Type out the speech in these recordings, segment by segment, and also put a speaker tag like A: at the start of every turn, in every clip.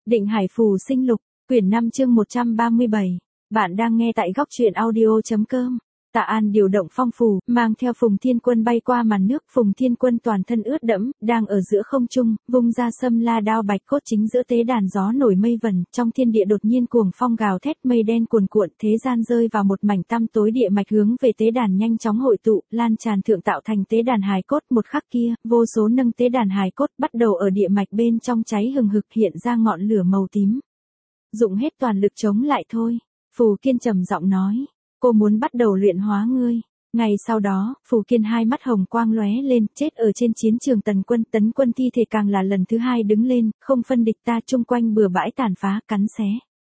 A: Định Hải Phù Sinh Lục, quyển 5 chương 137. Bạn đang nghe tại góc truyện audio.com. Tạ An điều động phong phù, mang theo Phùng Thiên Quân bay qua màn nước. Phùng Thiên Quân toàn thân ướt đẫm, đang ở giữa không trung, vung ra sâm la đao bạch cốt chính giữa tế đàn. Gió nổi mây vần, trong thiên địa đột nhiên cuồng phong gào thét, mây đen cuồn cuộn, thế gian rơi vào một mảnh tăm tối. Địa mạch hướng về tế đàn nhanh chóng hội tụ, lan tràn thượng tạo thành tế đàn hài cốt. Một khắc kia, vô số nâng tế đàn hài cốt bắt đầu ở địa mạch bên trong cháy hừng hực, hiện ra ngọn lửa màu tím. Dụng hết toàn lực chống lại thôi, Phù Kiên trầm giọng nói. Cô muốn bắt đầu luyện hóa ngươi. Ngày sau đó, Phù Kiên hai mắt hồng quang lóe lên, chết ở trên chiến trường Tấn Quân thi thể càng là lần thứ hai đứng lên, không phân địch ta, chung quanh bừa bãi tàn phá, cắn xé.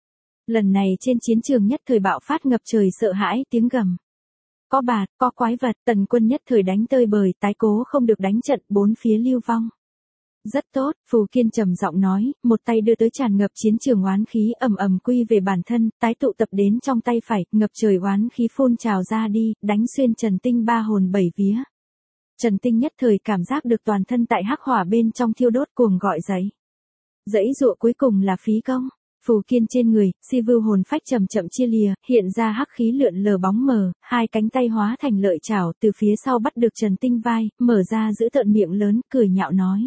A: Lần này trên chiến trường nhất thời bạo phát ngập trời sợ hãi, tiếng gầm. Có bạt, có quái vật, Tần Quân nhất thời đánh tơi bời, tái cố không được đánh trận, bốn phía lưu vong. Rất tốt, Phù Kiên trầm giọng nói, một tay đưa tới tràn ngập chiến trường oán khí ầm ầm quy về bản thân, tái tụ tập đến trong tay phải, ngập trời oán khí phun trào ra đi, đánh xuyên Trần Tinh ba hồn bảy vía. Trần Tinh nhất thời cảm giác được toàn thân tại hắc hỏa bên trong thiêu đốt, cuồng gọi giấy. Dãy dụa cuối cùng là phí công. Phù Kiên trên người, si vưu hồn phách chậm chậm chia lìa, hiện ra hắc khí lượn lờ bóng mờ, hai cánh tay hóa thành lợi chảo, từ phía sau bắt được Trần Tinh vai, mở ra giữ tợn miệng lớn, cười nhạo nói.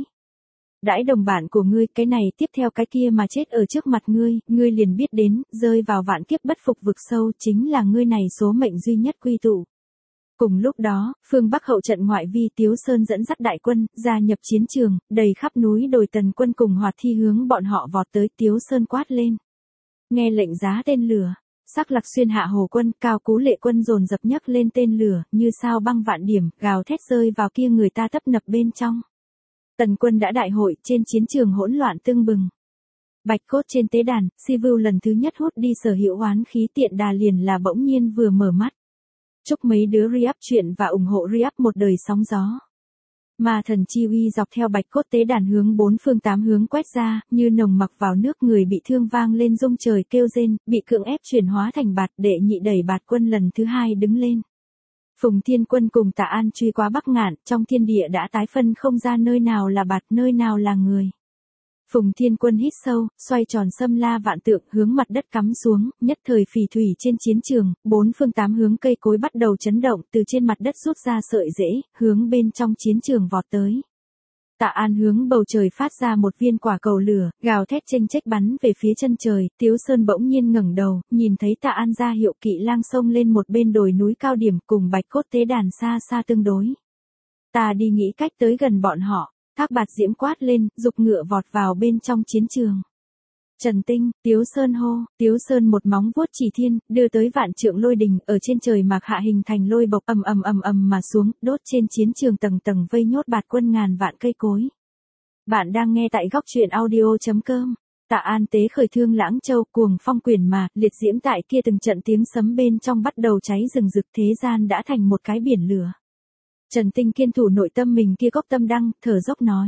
A: Đãi đồng bạn của ngươi, cái này tiếp theo cái kia mà chết ở trước mặt ngươi, ngươi liền biết đến, rơi vào vạn kiếp bất phục vực sâu, chính là ngươi này số mệnh duy nhất quy tụ. Cùng lúc đó, phương Bắc hậu trận ngoại vi Tiếu Sơn dẫn dắt đại quân, gia nhập chiến trường, đầy khắp núi đồi. Tần Quân cùng Hoạt Thi hướng bọn họ vọt tới. Tiếu Sơn quát lên. Nghe lệnh giá tên lửa, Sắc Lạc Xuyên hạ hồ quân, Cao Cú Lệ quân dồn dập nhấc lên tên lửa, như sao băng vạn điểm, gào thét rơi vào kia người ta tấp nập bên trong. Tần Quân đã đại hội, trên chiến trường hỗn loạn tưng bừng. Bạch cốt trên tế đàn, si vưu lần thứ nhất hút đi sở hữu oán khí, tiện đà liền là bỗng nhiên vừa mở mắt. Chúc mấy đứa re-up chuyện và ủng hộ re-up một đời sóng gió. Ma thần chi uy dọc theo bạch cốt tế đàn hướng bốn phương tám hướng quét ra, như nồng mặc vào nước. Người bị thương vang lên rung trời kêu rên, bị cưỡng ép chuyển hóa thành bạt. Đệ nhị đẩy bạt quân lần thứ hai đứng lên. Phùng Thiên Quân cùng Tạ An truy qua Bắc Ngạn, trong thiên địa đã tái phân không ra nơi nào là bạt, nơi nào là người. Phùng Thiên Quân hít sâu, xoay tròn sâm la vạn tượng, hướng mặt đất cắm xuống, nhất thời phì thủy trên chiến trường, bốn phương tám hướng cây cối bắt đầu chấn động, từ trên mặt đất rút ra sợi rễ, hướng bên trong chiến trường vọt tới. Tạ An hướng bầu trời phát ra một viên quả cầu lửa, gào thét chênh chếch bắn về phía chân trời. Tiếu Sơn bỗng nhiên ngẩng đầu, nhìn thấy Tạ An ra hiệu Kỵ Lang xông lên một bên đồi núi cao điểm, cùng bạch cốt tế đàn xa xa tương đối. Ta đi nghĩ cách tới gần bọn họ. Thác Bạt Diễm quát lên, dục ngựa vọt vào bên trong chiến trường. Trần Tinh, Tiếu Sơn hô. Tiếu Sơn một móng vuốt chỉ thiên, đưa tới vạn trượng lôi đình, ở trên trời mạc hạ hình thành lôi bộc ầm mà xuống, đốt trên chiến trường tầng tầng vây nhốt bạt quân ngàn vạn cây cối. Bạn đang nghe tại góc truyện audio.com. Tạ An tế khởi Thương Lãng Châu, cuồng phong quyền mà, liệt diễm tại kia từng trận tiếng sấm bên trong bắt đầu cháy rừng rực, thế gian đã thành một cái biển lửa. Trần Tinh kiên thủ nội tâm mình kia gốc tâm đăng, thở dốc nói.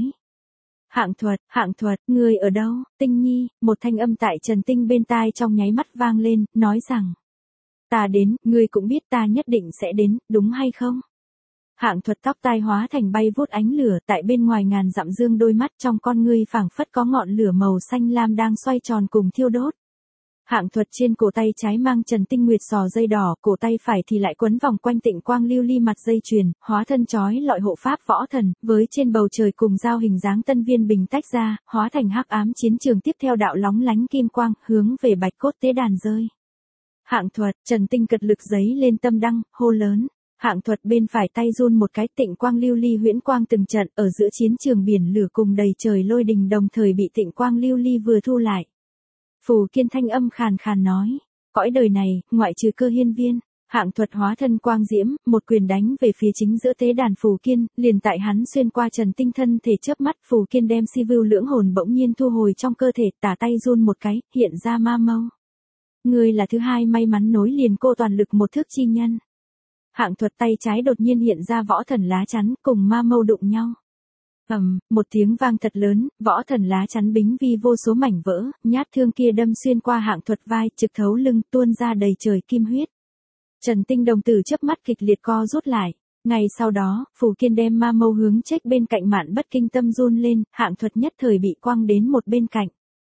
A: Hạng thuật, ngươi ở đâu, Tinh Nhi, một thanh âm tại Trần Tinh bên tai trong nháy mắt vang lên, nói rằng. Ta đến, ngươi cũng biết ta nhất định sẽ đến, đúng hay không? Hạng thuật tóc tai hóa thành bay vút ánh lửa, tại bên ngoài ngàn dặm dương đôi mắt, trong con ngươi phảng phất có ngọn lửa màu xanh lam đang xoay tròn cùng thiêu đốt. Hạng thuật trên cổ tay trái mang Trần Tinh Nguyệt sò dây đỏ, cổ tay phải thì lại quấn vòng quanh Tịnh Quang Lưu Ly mặt dây chuyền, hóa thân chói lọi hộ pháp võ thần, với trên bầu trời cùng giao hình dáng tân viên bình tách ra, hóa thành hắc ám chiến trường. Tiếp theo đạo lóng lánh kim quang, hướng về bạch cốt tế đàn rơi. Hạng thuật, Trần Tinh cật lực giấy lên tâm đăng, hô lớn. Hạng thuật bên phải tay run một cái, Tịnh Quang Lưu Ly huyễn quang từng trận, ở giữa chiến trường biển lửa cùng đầy trời lôi đình đồng thời bị Tịnh Quang Lưu Ly vừa thu lại. Phù Kiên thanh âm khàn khàn nói, cõi đời này, ngoại trừ Cơ Hiên Viên, Hạng thuật hóa thân quang diễm, một quyền đánh về phía chính giữa tế đàn Phù Kiên, liền tại hắn xuyên qua Trần Tinh thân thể chớp mắt. Phù Kiên đem si vưu lưỡng hồn bỗng nhiên thu hồi trong cơ thể, tả tay run một cái, hiện ra ma mâu. Ngươi là thứ hai may mắn nối liền cô toàn lực một thước chi nhân. Hạng thuật tay trái đột nhiên hiện ra võ thần lá chắn, cùng ma mâu đụng nhau. Một tiếng vang thật lớn, võ thần lá chắn bính vi vô số mảnh vỡ, nhát thương kia đâm xuyên qua Hạng thuật vai, trực thấu lưng, tuôn ra đầy trời kim huyết. Trần Tinh đồng tử chớp mắt kịch liệt co rút lại. Ngay sau đó, Phù Kiên đem ma mâu hướng chết bên cạnh Mạn Bất Kinh tâm run lên, Hạng thuật nhất thời bị quăng đến một bên cạnh.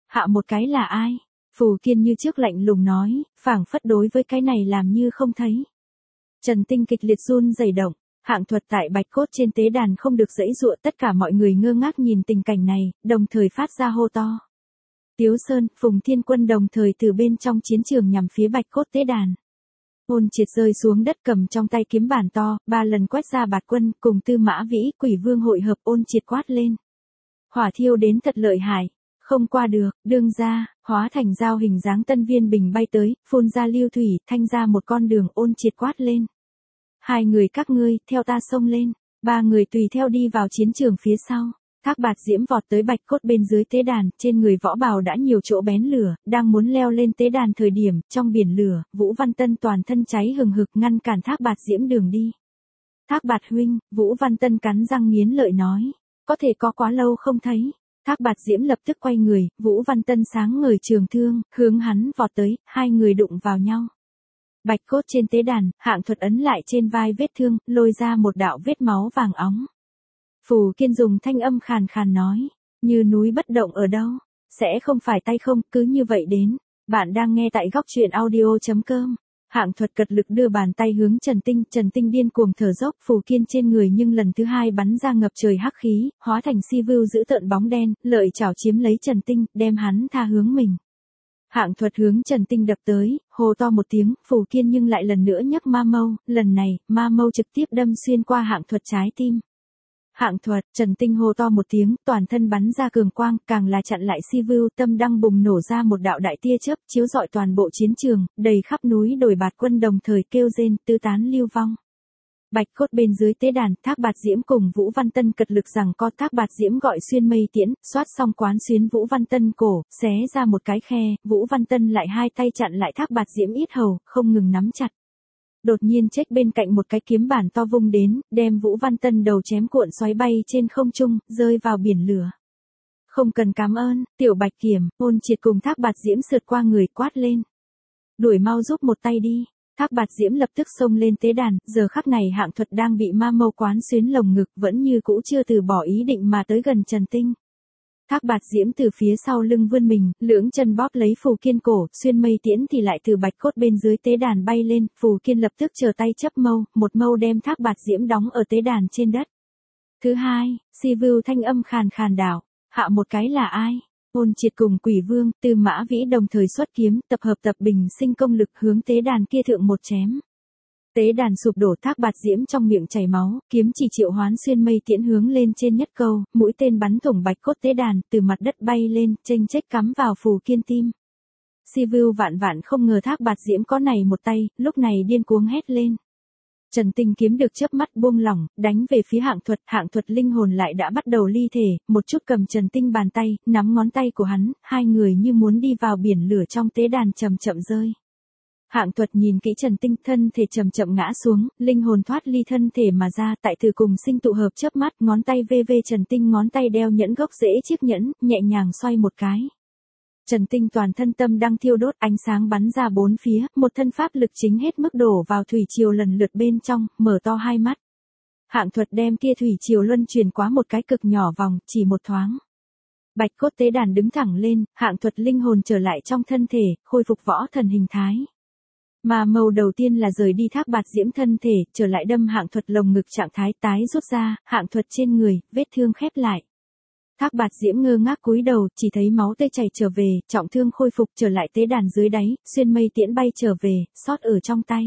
A: Hạ một cái là ai? Phù Kiên như trước lạnh lùng nói, phảng phất đối với cái này làm như không thấy. Trần Tinh kịch liệt run rẩy động, Hạng Thuật tại bạch cốt trên tế đàn không được giãy giụa, tất cả mọi người ngơ ngác nhìn tình cảnh này, đồng thời phát ra hô to. Tiếu Sơn, Phùng Thiên Quân đồng thời từ bên trong chiến trường nhằm phía bạch cốt tế đàn. Ôn Triệt rơi xuống đất cầm trong tay kiếm bản to, 3 lần quét ra Bạt Quân, cùng Tư Mã Vĩ, Quỷ Vương hội hợp. Ôn Triệt quát lên. Hỏa thiêu đến thật lợi hại, không qua được, đương ra, hóa thành dao hình dáng Tân Viên Bình bay tới, phun ra lưu thủy, thanh ra một con đường. Ôn Triệt quát lên. 2 người các ngươi, theo ta xông lên. 3 người tùy theo đi vào chiến trường phía sau. Thác Bạt Diễm vọt tới bạch cốt bên dưới tế đàn, trên người võ bào đã nhiều chỗ bén lửa, đang muốn leo lên tế đàn thời điểm, trong biển lửa, Vũ Văn Tân toàn thân cháy hừng hực ngăn cản Thác Bạt Diễm đường đi. Thác Bạt huynh, Vũ Văn Tân cắn răng nghiến lợi nói, có thể có quá lâu không thấy. Thác Bạt Diễm lập tức quay người, Vũ Văn Tân sáng ngời trường thương, hướng hắn vọt tới, 2 người đụng vào nhau. Bạch cốt trên tế đàn, Hạng Thuật ấn lại trên vai vết thương, lôi ra một đạo vết máu vàng óng. Phù Kiên dùng thanh âm khàn khàn nói, như núi bất động ở đâu, sẽ không phải tay không, cứ như vậy đến. Bạn đang nghe tại góc truyện audio.com. Hạng Thuật cật lực đưa bàn tay hướng Trần Tinh điên cuồng thở dốc, Phù Kiên trên người nhưng lần thứ 2 bắn ra ngập trời hắc khí, hóa thành si vưu giữ tợn bóng đen, lợi chảo chiếm lấy Trần Tinh, đem hắn tha hướng mình. Hạng Thuật hướng Trần Tinh đập tới, hô to một tiếng, Phù Kiên nhưng lại lần nữa nhấc ma mâu, lần này, ma mâu trực tiếp đâm xuyên qua Hạng Thuật trái tim. Hạng Thuật, Trần Tinh hô to một tiếng, toàn thân bắn ra cường quang, càng là chặn lại si vưu, tâm đăng bùng nổ ra một đạo đại tia chớp, chiếu rọi toàn bộ chiến trường, đầy khắp núi đồi Bạt Quân đồng thời kêu rên, tứ tán lưu vong. Bạch cốt bên dưới tế đàn, Thác Bạt Diễm cùng Vũ Văn Tân cật lực rằng co. Thác Bạt Diễm gọi xuyên mây tiễn, xoát xong quán xuyến Vũ Văn Tân cổ, xé ra một cái khe, Vũ Văn Tân lại 2 tay chặn lại Thác Bạt Diễm yết hầu, không ngừng nắm chặt. Đột nhiên chết bên cạnh một cái kiếm bản to vung đến, đem Vũ Văn Tân đầu chém cuộn xoáy bay trên không trung, rơi vào biển lửa. Không cần cảm ơn, tiểu Bạch Kiểm. Ôn Triệt cùng Thác Bạt Diễm sượt qua người quát lên. Đuổi mau giúp một tay đi. Thác Bạt Diễm lập tức xông lên tế đàn, giờ khắc này Hạng Thuật đang bị ma mâu quán xuyến lồng ngực, vẫn như cũ chưa từ bỏ ý định mà tới gần Trần Tinh. Thác Bạt Diễm từ phía sau lưng vươn mình, lưỡng chân bóp lấy Phù Kiên cổ, xuyên mây tiễn thì lại từ bạch cốt bên dưới tế đàn bay lên, Phù Kiên lập tức chờ tay chấp mâu, một mâu đem Thác Bạt Diễm đóng ở tế đàn trên đất. Thứ hai, si vưu thanh âm khàn khàn đảo, hạ một cái là ai? Ôn Triệt cùng Quỷ Vương, Tư Mã Vĩ đồng thời xuất kiếm, tập hợp tập bình sinh công lực hướng tế đàn kia thượng một chém. Tế đàn sụp đổ, Thác Bạt Diễm trong miệng chảy máu, kiếm chỉ triệu hoán xuyên mây tiễn hướng lên trên nhất câu, mũi tên bắn thủng bạch cốt tế đàn, từ mặt đất bay lên, chênh chếch cắm vào Phù Kiên tim. Si vưu vạn vạn không ngờ Thác Bạt Diễm có này một tay, lúc này điên cuồng hét lên. Trần Tinh kiếm được chớp mắt buông lỏng, đánh về phía Hạng Thuật linh hồn lại đã bắt đầu ly thể, một chút cầm Trần Tinh bàn tay, nắm ngón tay của hắn, 2 người như muốn đi vào biển lửa trong tế đàn chậm chậm rơi. Hạng Thuật nhìn kỹ Trần Tinh, thân thể chậm chậm ngã xuống, linh hồn thoát ly thân thể mà ra, tại từ cùng sinh tụ hợp chớp mắt, ngón tay vê Trần Tinh, ngón tay đeo nhẫn gốc rễ chiếc nhẫn, nhẹ nhàng xoay một cái. Trần Tinh toàn thân tâm đang thiêu đốt, ánh sáng bắn ra bốn phía, một thân pháp lực chính hết mức đổ vào thủy triều lần lượt bên trong, mở to 2 mắt. Hạng Thuật đem kia thủy triều luân chuyển qua một cái cực nhỏ vòng, chỉ một thoáng. Bạch cốt tế đàn đứng thẳng lên, Hạng Thuật linh hồn trở lại trong thân thể, khôi phục võ thần hình thái. Mà màu đầu tiên là rời đi Thác Bạt Diễm thân thể, trở lại đâm Hạng Thuật lồng ngực, trạng thái tái rút ra, Hạng Thuật trên người, vết thương khép lại. Thác Bạt Diễm ngơ ngác cúi đầu, chỉ thấy máu tươi chảy trở về, trọng thương khôi phục, trở lại tế đàn dưới đáy, xuyên mây tiễn bay trở về, sót ở trong tay.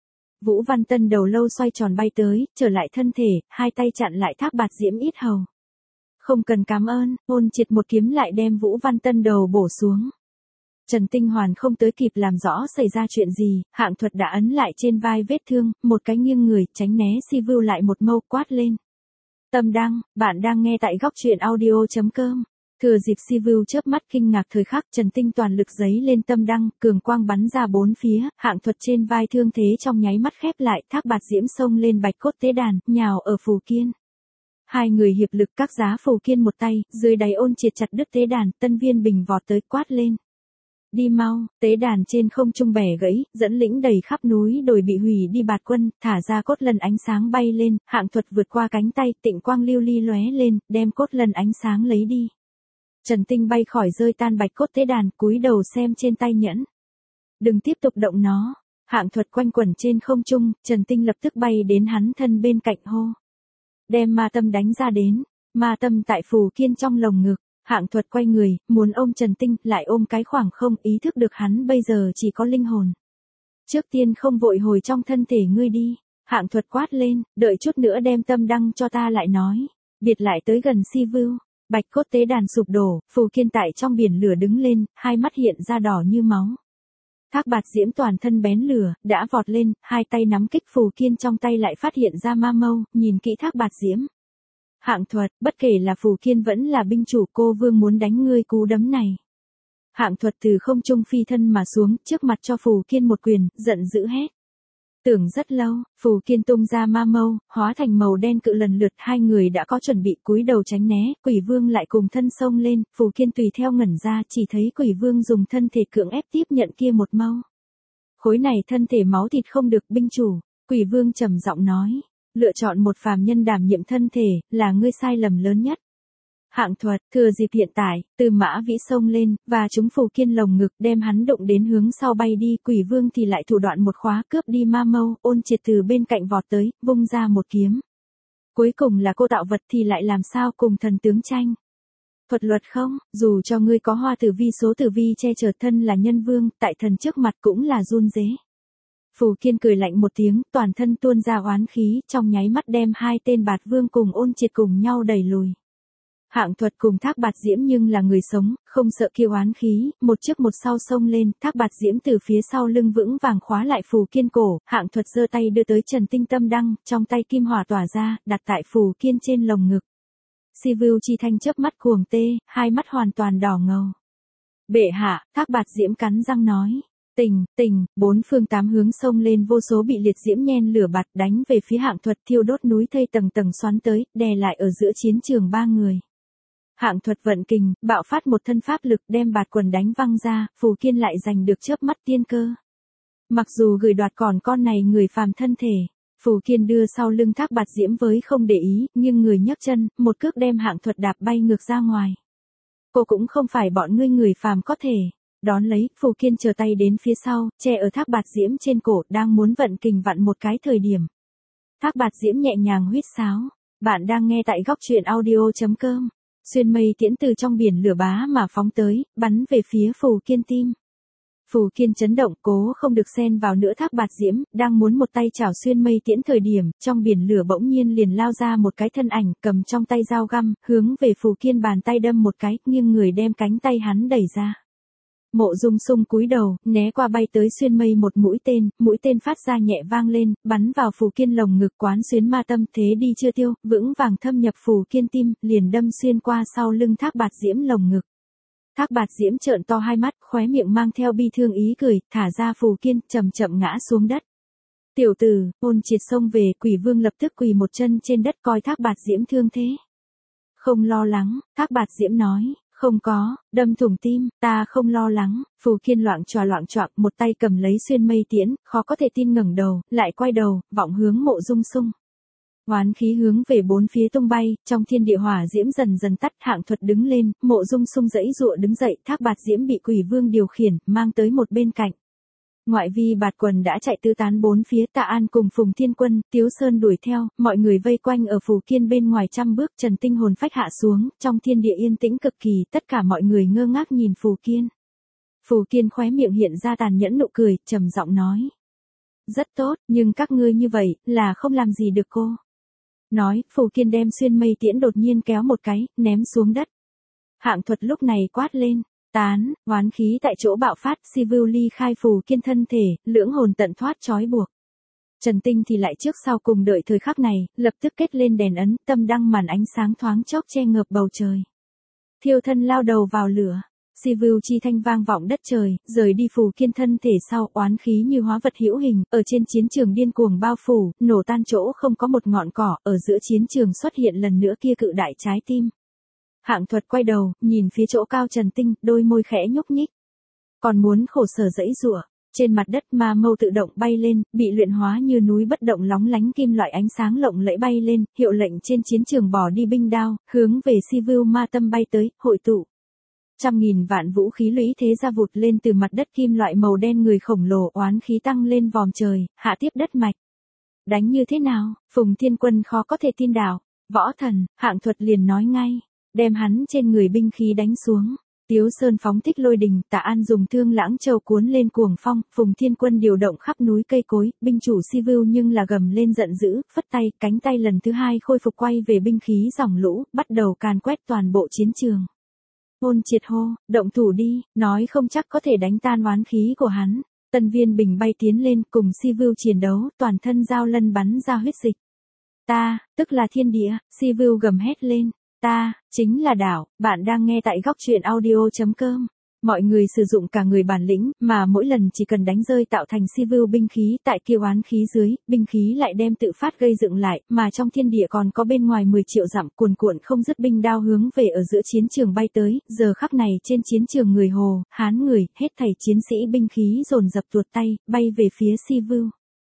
A: Vũ Văn Tân đầu lâu xoay tròn bay tới, trở lại thân thể, 2 tay chặn lại Thác Bạt Diễm yết hầu. Không cần cảm ơn, Ôn Triệt một kiếm lại đem Vũ Văn Tân đầu bổ xuống. Trần Tinh hoàn không tới kịp làm rõ xảy ra chuyện gì, Hạng Thuật đã ấn lại trên vai vết thương, một cái nghiêng người, tránh né si vưu lại một mâu quát lên. Tâm đăng, bạn đang nghe tại góc truyện audio.com. Thừa dịp si vưu chớp mắt kinh ngạc thời khắc, Trần Tinh toàn lực giấy lên tâm đăng, cường quang bắn ra bốn phía, Hạng Thuật trên vai thương thế trong nháy mắt khép lại, Thác Bạt Diễm xông lên bạch cốt tế đàn, nhào ở Phù Kiên. 2 người hiệp lực các giá Phù Kiên một tay, dưới đáy Ôn Triệt chặt đứt tế đàn, Tân Viên Bình vọt tới quát lên. Đi mau, tế đàn trên không trung bẻ gãy, dẫn lĩnh đầy khắp núi đồi bị hủy đi Bạt Quân, thả ra cốt lần ánh sáng bay lên, Hạng Thuật vượt qua cánh tay, tịnh quang lưu ly lóe lên, đem cốt lần ánh sáng lấy đi. Trần Tinh bay khỏi rơi tan bạch cốt tế đàn, cúi đầu xem trên tay nhẫn. Đừng tiếp tục động nó. Hạng Thuật quanh quẩn trên không trung, Trần Tinh lập tức bay đến hắn thân bên cạnh hô. Đem ma tâm đánh ra đến. Ma tâm tại Phù Kiên trong lồng ngực. Hạng Thuật quay người, muốn ôm Trần Tinh, lại ôm cái khoảng không, ý thức được hắn bây giờ chỉ có linh hồn. Trước tiên không vội hồi trong thân thể ngươi đi. Hạng Thuật quát lên, đợi chút nữa đem tâm đăng cho ta lại nói. Biệt lại tới gần Si Vưu. Bạch cốt tế đàn sụp đổ, Phù Kiên tại trong biển lửa đứng lên, hai mắt hiện ra đỏ như máu. Thác Bạt Diễm toàn thân bén lửa, đã vọt lên, hai tay nắm kích Phù Kiên trong tay lại phát hiện ra ma mâu, nhìn kỹ Thác Bạt Diễm. Hạng Thuật, bất kể là Phù Kiên vẫn là binh chủ, cô vương muốn đánh ngươi cú đấm này. Hạng Thuật từ không trung phi thân mà xuống, trước mặt cho Phù Kiên một quyền, giận dữ hét. Tưởng rất lâu, Phù Kiên tung ra ma mâu, hóa thành màu đen cự, lần lượt hai người đã có chuẩn bị cúi đầu tránh né, Quỷ Vương lại cùng thân xông lên, Phù Kiên tùy theo ngẩn ra, chỉ thấy Quỷ Vương dùng thân thể cưỡng ép tiếp nhận kia một mâu. Khối này thân thể máu thịt không được, binh chủ, Quỷ Vương trầm giọng nói, lựa chọn một phàm nhân đảm nhiệm thân thể, là ngươi sai lầm lớn nhất. Hạng Thuật, thừa dịp hiện tại, từ Mã Vĩ xông lên, và chúng Phù Kiên lồng ngực, đem hắn đụng đến hướng sau bay đi, Quỷ Vương thì lại thủ đoạn một khóa cướp đi ma mâu, Ôn Triệt từ bên cạnh vọt tới, vung ra một kiếm. Cuối cùng là cô tạo vật thì lại làm sao cùng thần tướng tranh. Thuật luật không, dù cho ngươi có hoa tử vi số tử vi che chở, thân là nhân vương, tại thần trước mặt cũng là run rế. Phù Kiên cười lạnh một tiếng, toàn thân tuôn ra oán khí, trong nháy mắt đem hai tên Bạt Vương cùng Ôn Triệt cùng nhau đẩy lùi. Hạng Thuật cùng Thác Bạt Diễm nhưng là người sống, không sợ kia oán khí, một trước một sau xông lên, Thác Bạt Diễm từ phía sau lưng vững vàng khóa lại Phù Kiên cổ, Hạng Thuật giơ tay đưa tới Trần Tinh tâm đăng, trong tay kim hỏa tỏa ra, đặt tại Phù Kiên trên lồng ngực. Si Vưu Chi Thanh chớp mắt cuồng tê, hai mắt hoàn toàn đỏ ngầu. Bệ hạ, Thác Bạt Diễm cắn răng nói. Tình, bốn phương tám hướng xông lên, vô số bị liệt diễm nhen lửa bạt đánh về phía Hạng Thuật, thiêu đốt núi thây tầng tầng xoắn tới, đè lại ở giữa chiến trường ba người. Hạng Thuật vận kình, bạo phát một thân pháp lực đem bạt quần đánh văng ra, Phù Kiên lại giành được chớp mắt tiên cơ. Mặc dù gửi đoạt còn con này người phàm thân thể, Phù Kiên đưa sau lưng Thác Bạt Diễm với không để ý, nhưng người nhấc chân, một cước đem Hạng Thuật đạp bay ngược ra ngoài. Cô cũng không phải bọn ngươi người phàm có thể. Đón lấy, Phù Kiên chờ tay đến phía sau, che ở Thác Bạt Diễm trên cổ, đang muốn vận kình vặn một cái thời điểm. Thác Bạt Diễm nhẹ nhàng huýt sáo. Bạn đang nghe tại góc truyện audio.com. Xuyên mây tiễn từ trong biển lửa bá mà phóng tới, bắn về phía Phù Kiên tim. Phù Kiên chấn động, cố không được xen vào nữa. Thác Bạt Diễm đang muốn một tay chảo xuyên mây tiễn thời điểm, trong biển lửa bỗng nhiên liền lao ra một cái thân ảnh, cầm trong tay dao găm, hướng về Phù Kiên bàn tay đâm một cái, nghiêng người đem cánh tay hắn đẩy ra. Mộ Dung Sung cúi đầu, né qua bay tới xuyên mây một mũi tên phát ra nhẹ vang lên, bắn vào Phù Kiên lồng ngực, quán xuyến ma tâm, thế đi chưa tiêu, vững vàng thâm nhập Phù Kiên tim, liền đâm xuyên qua sau lưng Thác Bạt Diễm lồng ngực. Thác Bạt Diễm trợn to hai mắt, khóe miệng mang theo bi thương ý cười, thả ra Phù Kiên, chậm chậm ngã xuống đất. Tiểu tử, Ôn Triệt xông về, Quỷ Vương lập tức quỳ một chân trên đất coi Thác Bạt Diễm thương thế. Không lo lắng, Thác Bạt Diễm nói. Không có, đâm thủng tim, ta không lo lắng. Phù Kiên loạng choạng, một tay cầm lấy xuyên mây tiễn, khó có thể tin ngẩng đầu, lại quay đầu, vọng hướng Mộ Dung Sung. Oán khí hướng về bốn phía tung bay, trong thiên địa hỏa diễm dần dần tắt. Hạng Thuật đứng lên, Mộ Dung Sung giãy giụa đứng dậy, Thác Bạt Diễm bị Quỷ Vương điều khiển, mang tới một bên cạnh. Ngoại vi Bạt quần đã chạy tứ tán bốn phía, Tạ An cùng Phùng Thiên Quân, Tiếu Sơn đuổi theo, mọi người vây quanh ở Phù Kiên bên ngoài trăm bước. Trần Tinh hồn phách hạ xuống, trong thiên địa yên tĩnh cực kỳ, tất cả mọi người ngơ ngác nhìn Phù Kiên. Phù Kiên khóe miệng hiện ra tàn nhẫn nụ cười, trầm giọng nói. Rất tốt, nhưng các ngươi như vậy, là không làm gì được cô. Nói, Phù Kiên đem xuyên mây tiễn đột nhiên kéo một cái, ném xuống đất. Hạng Thuật lúc này quát lên. Tán, oán khí tại chỗ bạo phát, Si Vưu ly khai Phù Kiên thân thể, lưỡng hồn tận thoát trói buộc. Trần Tinh thì lại trước sau cùng đợi thời khắc này, lập tức kết lên đèn ấn, tâm đăng màn ánh sáng thoáng chốc che ngợp bầu trời. Thiêu thân lao đầu vào lửa, Si Vưu Chi Thanh vang vọng đất trời, rời đi Phù Kiên thân thể sau, oán khí như hóa vật hữu hình, ở trên chiến trường điên cuồng bao phủ, nổ tan chỗ không có một ngọn cỏ, ở giữa chiến trường xuất hiện lần nữa kia cự đại trái tim. Hạng Thuật quay đầu, nhìn phía chỗ cao Trần Tinh, đôi môi khẽ nhúc nhích. Còn muốn khổ sở giãy giụa. Trên mặt đất ma mâu tự động bay lên, bị luyện hóa như núi bất động lóng lánh kim loại ánh sáng lộng lẫy bay lên, hiệu lệnh trên chiến trường bỏ đi binh đao, hướng về Si Vưu ma tâm bay tới, hội tụ. Trăm nghìn vạn vũ khí lũy thế ra vụt lên từ mặt đất, kim loại màu đen người khổng lồ oán khí tăng lên vòm trời, hạ tiếp đất mạch. Đánh như thế nào? Phùng Thiên Quân khó có thể tin đảo. Võ thần, Hạng Thuật liền nói ngay, đem hắn trên người binh khí đánh xuống. Tiếu Sơn phóng thích lôi đình, Tạ An dùng Thương Lãng Châu cuốn lên cuồng phong, Phùng Thiên Quân điều động khắp núi cây cối, binh chủ Sivu nhưng là gầm lên giận dữ, phất tay, cánh tay lần thứ hai khôi phục quay về binh khí dòng lũ, bắt đầu càn quét toàn bộ chiến trường. Ôn Triệt hô, động thủ đi, nói không chắc có thể đánh tan oán khí của hắn. Tân Viên Bình bay tiến lên cùng Sivu chiến đấu, toàn thân giao lân bắn ra huyết dịch. Ta, tức là thiên địa, Sivu gầm hét lên. Ta, chính là đảo, bạn đang nghe tại góc truyện audio.com. Mọi người sử dụng cả người bản lĩnh, mà mỗi lần chỉ cần đánh rơi tạo thành Sivu binh khí tại kia oán khí dưới, binh khí lại đem tự phát gây dựng lại, mà trong thiên địa còn có bên ngoài 10 triệu dặm cuồn cuộn không dứt binh đao hướng về ở giữa chiến trường bay tới, giờ khắc này trên chiến trường người Hồ, Hán người, hết thảy chiến sĩ binh khí dồn dập tuột tay, bay về phía Sivu.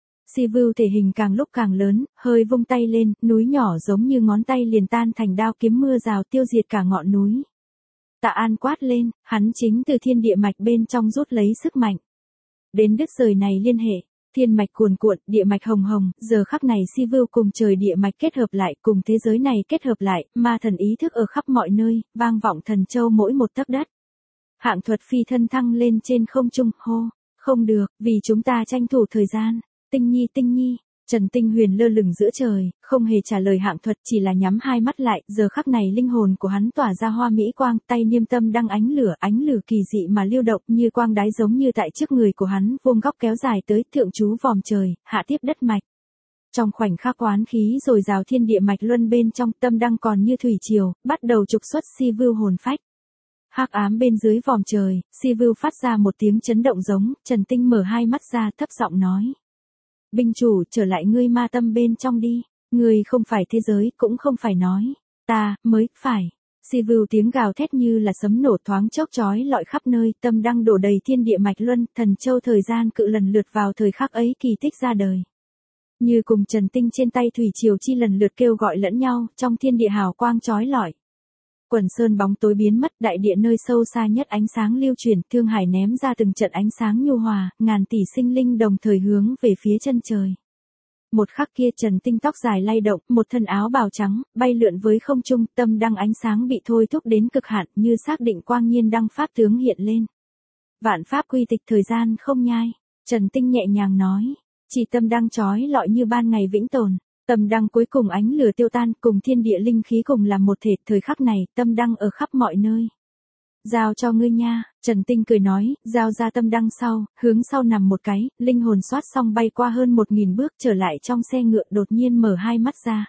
A: Sivu thể hình càng lúc càng lớn, hơi vung tay lên, núi nhỏ giống như ngón tay liền tan thành đao kiếm mưa rào tiêu diệt cả ngọn núi. Tạ An quát lên, hắn chính từ thiên địa mạch bên trong rút lấy sức mạnh. Đến đứt rời này liên hệ, thiên mạch cuồn cuộn, địa mạch hồng hồng, giờ khắc này Sivu cùng trời địa mạch kết hợp lại, cùng thế giới này kết hợp lại, ma thần ý thức ở khắp mọi nơi, vang vọng thần châu mỗi một tấc đất. Hạng Thuật phi thân thăng lên trên không trung, hô, không được, vì chúng ta tranh thủ thời gian. Tinh Nhi, Trần Tinh Huyền lơ lửng giữa trời, không hề trả lời Hạng Thuật, chỉ là nhắm hai mắt lại, giờ khắc này linh hồn của hắn tỏa ra hoa mỹ quang, tay niêm tâm đang ánh lửa kỳ dị mà lưu động như quang đái giống như tại trước người của hắn, vuông góc kéo dài tới thượng chú vòm trời, hạ tiếp đất mạch. Trong khoảnh khắc oán khí rồi rào thiên địa mạch luân bên trong, tâm đăng còn như thủy triều, bắt đầu trục xuất Sivu hồn phách. Hắc ám bên dưới vòm trời, Sivu phát ra một tiếng chấn động giống, Trần Tinh mở hai mắt ra thấp giọng nói. Binh chủ, trở lại ngươi ma tâm bên trong đi, ngươi không phải thế giới, cũng không phải nói, ta, mới, phải. Sivu tiếng gào thét như là sấm nổ thoáng chốc chói lọi khắp nơi, tâm đăng đổ đầy thiên địa mạch luân, thần châu thời gian cự lần lượt vào thời khắc ấy kỳ tích ra đời. Như cùng Trần Tinh trên tay thủy triều chi lần lượt kêu gọi lẫn nhau, trong thiên địa hào quang chói lọi. Quần sơn bóng tối biến mất, đại địa nơi sâu xa nhất ánh sáng lưu chuyển, Thương Hải ném ra từng trận ánh sáng nhu hòa, ngàn tỷ sinh linh đồng thời hướng về phía chân trời. Một khắc kia Trần Tinh tóc dài lay động, một thân áo bào trắng, bay lượn với không trung, tâm đăng ánh sáng bị thôi thúc đến cực hạn, như xác định quang nhiên đăng pháp tướng hiện lên. Vạn pháp quy tịch thời gian không nhai, Trần Tinh nhẹ nhàng nói, chỉ tâm đăng chói lọi như ban ngày vĩnh tồn. Tâm đăng cuối cùng ánh lửa tiêu tan, cùng thiên địa linh khí cùng làm một thể, thời khắc này, tâm đăng ở khắp mọi nơi. Giao cho ngươi nha, Trần Tinh cười nói, giao ra tâm đăng sau, hướng sau nằm một cái, linh hồn soát xong bay qua hơn 1000 bước trở lại trong xe ngựa đột nhiên mở hai mắt ra.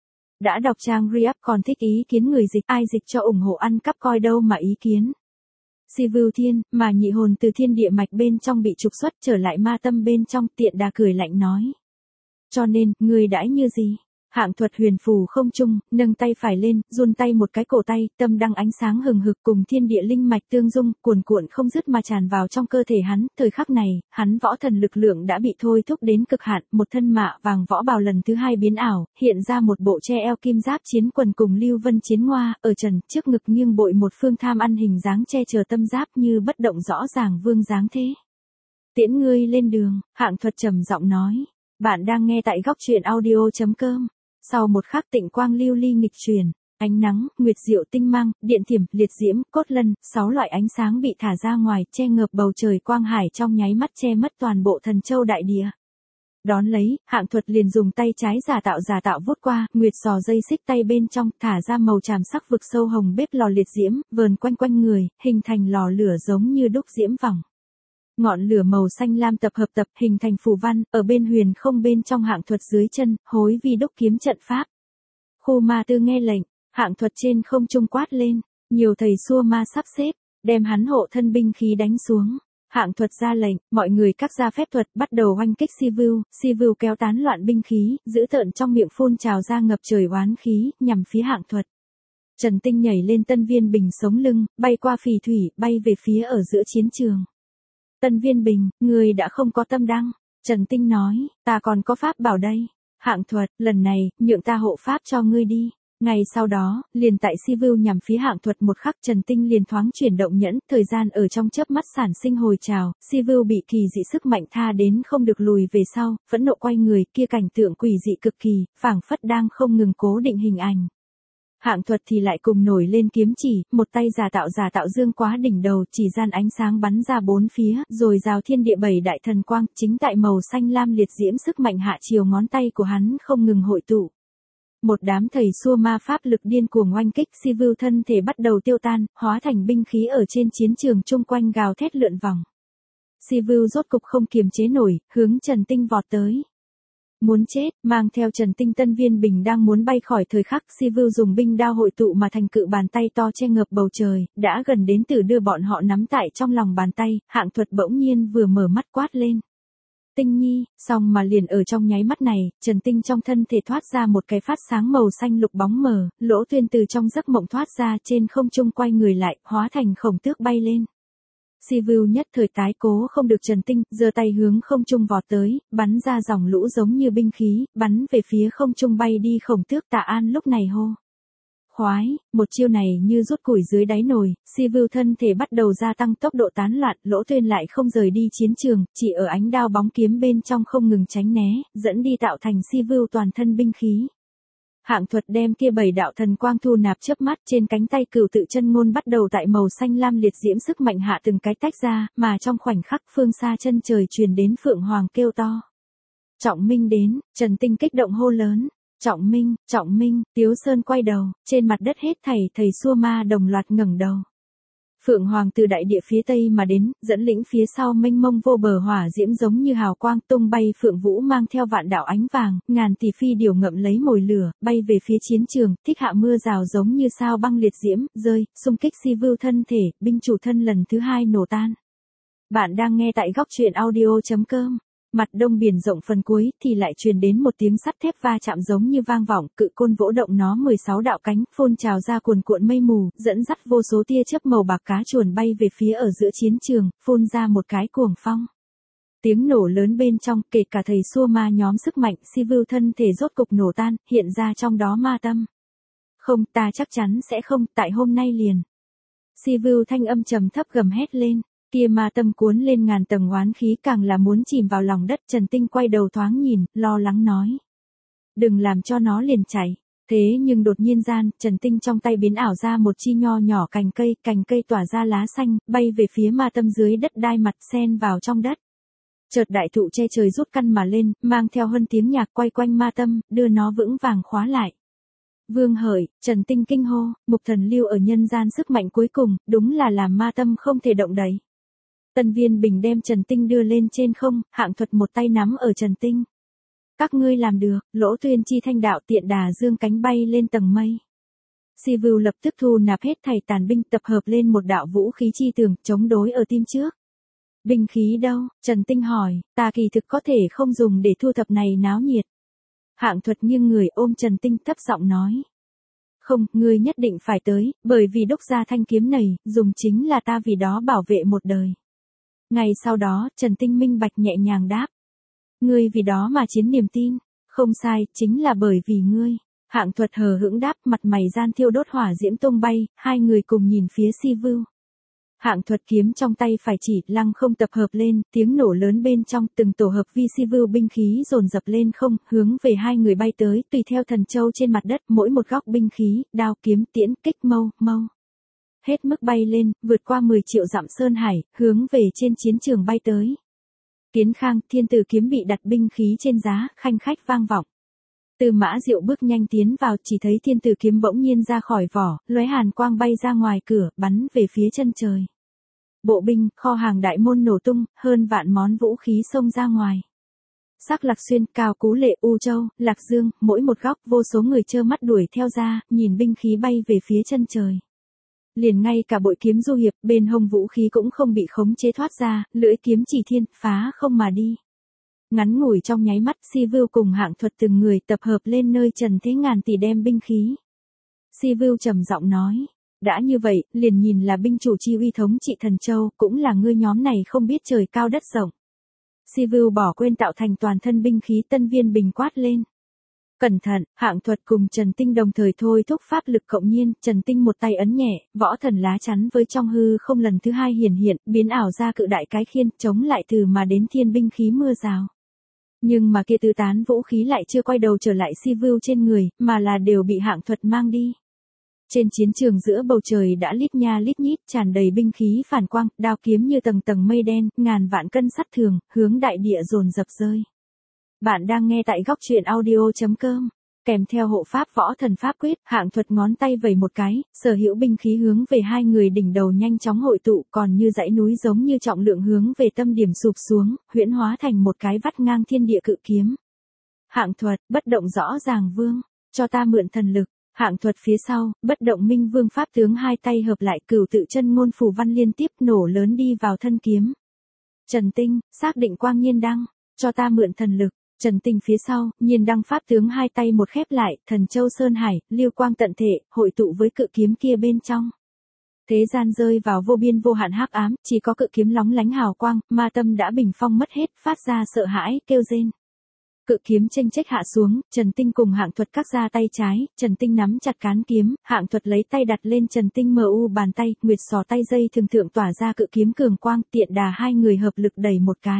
A: Đã đọc trang Re-up còn thích ý kiến người dịch, ai dịch cho ủng hộ ăn cắp coi đâu mà ý kiến. Sivu Thiên, mà nhị hồn từ thiên địa mạch bên trong bị trục xuất trở lại ma tâm bên trong, Tiện Đà cười lạnh nói. Cho nên, người đãi như gì? Hạng Thuật huyền phù không trung, nâng tay phải lên, run tay một cái cổ tay, tâm đăng ánh sáng hừng hực cùng thiên địa linh mạch tương dung, cuồn cuộn không dứt mà tràn vào trong cơ thể hắn, thời khắc này, hắn võ thần lực lượng đã bị thôi thúc đến cực hạn, một thân mạ vàng võ bào lần thứ hai biến ảo, hiện ra một bộ che eo kim giáp chiến quần cùng Lưu Vân chiến ngoa, ở trần, trước ngực nghiêng bội một phương tham ăn hình dáng che chở tâm giáp như bất động rõ ràng vương dáng thế. Tiễn ngươi lên đường, Hạng Thuật trầm giọng nói. Bạn đang nghe tại góc truyện audio.com. Sau một khắc tịnh quang lưu ly nghịch truyền, ánh nắng, nguyệt diệu tinh mang, điện thiểm, liệt diễm, cốt lân, 6 loại ánh sáng bị thả ra ngoài, che ngợp bầu trời quang hải trong nháy mắt che mất toàn bộ thần châu đại địa. Đón lấy, Hạng Thuật liền dùng tay trái giả tạo vút qua, nguyệt sò dây xích tay bên trong, thả ra màu tràm sắc vực sâu hồng bếp lò liệt diễm, vờn quanh quanh người, hình thành lò lửa giống như đúc diễm vòng. Ngọn lửa màu xanh lam tập hợp hình thành phù văn, ở bên huyền không bên trong Hạng Thuật dưới chân, hối vi đúc kiếm trận pháp. Khu ma tư nghe lệnh, Hạng Thuật trên không trung quát lên, nhiều thầy xua ma sắp xếp, đem hắn hộ thân binh khí đánh xuống. Hạng Thuật ra lệnh, mọi người các gia phép thuật bắt đầu oanh kích Sivu kéo tán loạn binh khí, dữ tợn trong miệng phun trào ra ngập trời oán khí, nhằm phía Hạng Thuật. Trần Tinh nhảy lên Tân Viên Bình sống lưng, bay qua phì thủy, bay về phía ở giữa chiến trường. Tân Viên Bình, người đã không có tâm đăng. Trần Tinh nói, ta còn có pháp bảo đây. Hạng Thuật, lần này, nhượng ta hộ pháp cho ngươi đi. Ngay sau đó, liền tại Sivu nhằm phía Hạng Thuật một khắc Trần Tinh liền thoáng chuyển động nhẫn, thời gian ở trong chớp mắt sản sinh hồi trào, Sivu bị kỳ dị sức mạnh tha đến không được lùi về sau, phẫn nộ quay người, kia cảnh tượng quỷ dị cực kỳ, phảng phất đang không ngừng cố định hình ảnh. Hạng Thuật thì lại cùng nổi lên kiếm chỉ, một tay giả tạo dương quá đỉnh đầu, chỉ gian ánh sáng bắn ra bốn phía, rồi rào thiên địa bảy đại thần quang, chính tại màu xanh lam liệt diễm sức mạnh hạ chiều ngón tay của hắn không ngừng hội tụ. Một đám thầy xua ma pháp lực điên cuồng oanh kích, Sivu thân thể bắt đầu tiêu tan, hóa thành binh khí ở trên chiến trường chung quanh gào thét lượn vòng. Sivu rốt cục không kiềm chế nổi, hướng Trần Tinh vọt tới. Muốn chết, mang theo Trần Tinh Tân Viên Bình đang muốn bay khỏi thời khắc, Sivu dùng binh đao hội tụ mà thành cự bàn tay to che ngập bầu trời, đã gần đến từ đưa bọn họ nắm tại trong lòng bàn tay, Hạng Thuật bỗng nhiên vừa mở mắt quát lên. Tinh Nhi, xong mà liền ở trong nháy mắt này, Trần Tinh trong thân thể thoát ra một cái phát sáng màu xanh lục bóng mờ, Lỗ Tuyên từ trong giấc mộng thoát ra trên không trung quay người lại, hóa thành khổng tước bay lên. Sivu nhất thời tái cố không được Trần Tinh, giơ tay hướng không trung vọt tới, bắn ra dòng lũ giống như binh khí, bắn về phía không trung bay đi khổng tước Tạ An lúc này hô. Khoái, một chiêu này như rút củi dưới đáy nồi, Sivu thân thể bắt đầu gia tăng tốc độ tán loạn, Lỗ Tuyên lại không rời đi chiến trường, chỉ ở ánh đao bóng kiếm bên trong không ngừng tránh né, dẫn đi tạo thành Sivu toàn thân binh khí. Hạng Thuật đem kia 7 đạo thần quang thu nạp chớp mắt, trên cánh tay cửu tự chân ngôn bắt đầu tại màu xanh lam liệt diễm sức mạnh hạ từng cái tách ra, mà trong khoảnh khắc phương xa chân trời truyền đến Phượng Hoàng kêu to. Trọng Minh đến, Trần Tinh kích động hô lớn. Trọng Minh, Tiếu Sơn quay đầu, trên mặt đất hết thầy xua ma đồng loạt ngẩng đầu. Phượng Hoàng từ đại địa phía tây mà đến, dẫn lĩnh phía sau mênh mông vô bờ hỏa diễm giống như hào quang tung bay, Phượng Vũ mang theo vạn đạo ánh vàng, ngàn tỷ phi điều ngậm lấy mồi lửa, bay về phía chiến trường, thích hạ mưa rào giống như sao băng liệt diễm, rơi, xung kích Sivu thân thể, binh chủ thân lần thứ 2 nổ tan. Bạn đang nghe tại góc truyện audio.com. Mặt đông biển rộng phần cuối thì lại truyền đến một tiếng sắt thép va chạm giống như vang vọng, cự côn vỗ động nó 16 đạo cánh, phun trào ra cuồn cuộn mây mù, dẫn dắt vô số tia chớp màu bạc cá chuồn bay về phía ở giữa chiến trường, phun ra một cái cuồng phong. Tiếng nổ lớn bên trong, kể cả thầy xua ma nhóm sức mạnh, Sivu thân thể rốt cục nổ tan, hiện ra trong đó ma tâm. Không, ta chắc chắn sẽ không, tại hôm nay liền. Sivu thanh âm trầm thấp gầm hét lên. Kia ma tâm cuốn lên ngàn tầng oán khí càng là muốn chìm vào lòng đất. Trần Tinh quay đầu thoáng nhìn, lo lắng nói. Đừng làm cho nó liền chảy. Thế nhưng đột nhiên gian, Trần Tinh trong tay biến ảo ra một chi nho nhỏ cành cây tỏa ra lá xanh, bay về phía ma tâm dưới đất đai mặt sen vào trong đất. Chợt đại thụ che trời rút căn mà lên, mang theo hân tiếng nhạc quay quanh ma tâm, đưa nó vững vàng khóa lại. Vương hởi, Trần Tinh kinh hô, mục thần lưu ở nhân gian sức mạnh cuối cùng, đúng là làm ma tâm không thể động đậy. Tân Viên Bình đem Trần Tinh đưa lên trên không, Hạng Thuật một tay nắm ở Trần Tinh. Các ngươi làm được, Lỗ Tuyên chi thanh đạo tiện đà dương cánh bay lên tầng mây. Sivu lập tức thu nạp hết thảy tàn binh tập hợp lên một đạo vũ khí chi tường, chống đối ở tim trước. Binh khí đâu? Trần Tinh hỏi, ta kỳ thực có thể không dùng để thu thập này náo nhiệt. Hạng Thuật nghiêng người ôm Trần Tinh thấp giọng nói. Không, ngươi nhất định phải tới, bởi vì đúc ra thanh kiếm này, dùng chính là ta vì đó bảo vệ một đời. Ngày sau đó, Trần Tinh minh bạch nhẹ nhàng đáp. Ngươi vì đó mà chiến niềm tin. Không sai, chính là bởi vì ngươi. Hạng Thuật hờ hững đáp, mặt mày gian thiêu đốt hỏa diễm tung bay, hai người cùng nhìn phía Sivu. Hạng Thuật kiếm trong tay phải chỉ, lăng không tập hợp lên, tiếng nổ lớn bên trong, từng tổ hợp vi Sivu binh khí dồn dập lên không, hướng về hai người bay tới, tùy theo thần châu trên mặt đất, mỗi một góc binh khí, đao kiếm tiễn, kích mâu. Hết mức bay lên, vượt qua 10 triệu dặm sơn hải, hướng về trên chiến trường bay tới. Kiến Khang, thiên tử kiếm bị đặt binh khí trên giá, khanh khách vang vọng. Từ Mã Diệu bước nhanh tiến vào, chỉ thấy thiên tử kiếm bỗng nhiên ra khỏi vỏ, lóe hàn quang bay ra ngoài cửa, bắn về phía chân trời. Bộ binh, kho hàng đại môn nổ tung, hơn vạn món vũ khí xông ra ngoài. Sắc Lạc Xuyên, Cao Cú Lệ, U Châu, Lạc Dương, mỗi một góc vô số người trơ mắt đuổi theo ra, nhìn binh khí bay về phía chân trời. Liền ngay cả bội kiếm du hiệp, bên hông vũ khí cũng không bị khống chế thoát ra, lưỡi kiếm chỉ thiên, phá không mà đi. Ngắn ngủi trong nháy mắt, Sivu cùng Hạng Thuật từng người tập hợp lên nơi trần thế ngàn tỷ đem binh khí. Sivu trầm giọng nói, đã như vậy, liền nhìn là binh chủ chi uy thống trị Thần Châu, cũng là ngươi nhóm này không biết trời cao đất rộng. Sivu bỏ quên tạo thành toàn thân binh khí. Tân Viên Bình quát lên. Cẩn thận, Hạng Thuật cùng Trần Tinh đồng thời thôi thúc pháp lực cộng nhiên, Trần Tinh một tay ấn nhẹ, võ thần lá chắn với trong hư không lần thứ hai hiển hiện, biến ảo ra cự đại cái khiên, chống lại từ mà đến thiên binh khí mưa rào. Nhưng mà kia tứ tán vũ khí lại chưa quay đầu trở lại Si Vưu trên người, mà là đều bị Hạng Thuật mang đi. Trên chiến trường giữa bầu trời đã lít nha lít nhít tràn đầy binh khí phản quang, đao kiếm như tầng tầng mây đen, ngàn vạn cân sắt thường, hướng đại địa dồn dập rơi. Bạn đang nghe tại góc truyện audio.com. Kèm theo hộ pháp võ thần pháp quyết, Hạng Thuật ngón tay vẩy một cái, sở hữu binh khí hướng về hai người đỉnh đầu nhanh chóng hội tụ, còn như dãy núi giống như trọng lượng hướng về tâm điểm sụp xuống, huyễn hóa thành một cái vắt ngang thiên địa cự kiếm. Hạng Thuật, bất động rõ ràng vương, cho ta mượn thần lực. Hạng Thuật phía sau, bất động minh vương pháp tướng hai tay hợp lại, cửu tự chân ngôn phù văn liên tiếp nổ lớn đi vào thân kiếm. Trần Tinh, xác định quang nhiên đăng, cho ta mượn thần lực. Trần Tinh phía sau, nhiên đăng pháp tướng hai tay một khép lại, thần châu sơn hải, lưu quang tận thể, hội tụ với cự kiếm kia bên trong. Thế gian rơi vào vô biên vô hạn hắc ám, chỉ có cự kiếm lóng lánh hào quang, ma tâm đã bình phong mất hết, phát ra sợ hãi, kêu rên. Cự kiếm chênh chếch hạ xuống, Trần Tinh cùng Hạng Thuật cắt ra tay trái, Trần Tinh nắm chặt cán kiếm, Hạng Thuật lấy tay đặt lên Trần Tinh mu bàn tay, nguyệt sò tay dây thường thượng tỏa ra cự kiếm cường quang, tiện đà hai người hợp lực đẩy một cái.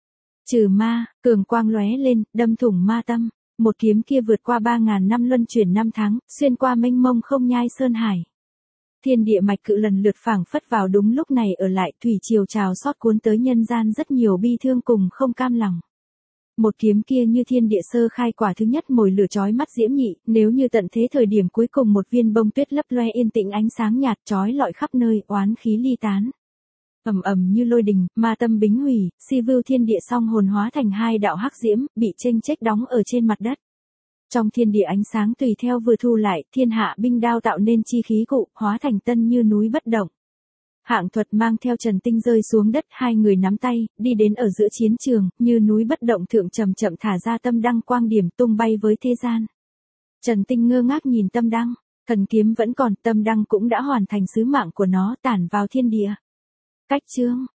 A: Trừ ma, cường quang lóe lên, đâm thủng ma tâm, một kiếm kia vượt qua 3.000 năm luân chuyển năm tháng, xuyên qua mênh mông không nhai sơn hải. Thiên địa mạch cự lần lượt phảng phất vào đúng lúc này ở lại, thủy triều trào xót cuốn tới nhân gian rất nhiều bi thương cùng không cam lòng. Một kiếm kia như thiên địa sơ khai quả thứ nhất mồi lửa chói mắt diễm nhị, nếu như tận thế thời điểm cuối cùng một viên bông tuyết lấp loe yên tĩnh ánh sáng nhạt chói lọi khắp nơi, oán khí ly tán. Ầm ầm như lôi đình, ma tâm bính hủy, Si Vưu thiên địa song hồn hóa thành hai đạo hắc diễm, bị chênh chếch đóng ở trên mặt đất. Trong thiên địa ánh sáng tùy theo vừa thu lại, thiên hạ binh đao tạo nên chi khí cụ, hóa thành tân như núi bất động. Hạng Thuật mang theo Trần Tinh rơi xuống đất, hai người nắm tay, đi đến ở giữa chiến trường, như núi bất động thượng chậm chậm thả ra tâm đăng quang điểm tung bay với thế gian. Trần Tinh ngơ ngác nhìn tâm đăng, thần kiếm vẫn còn, tâm đăng cũng đã hoàn thành sứ mạng của nó, tản vào thiên địa. Cách chương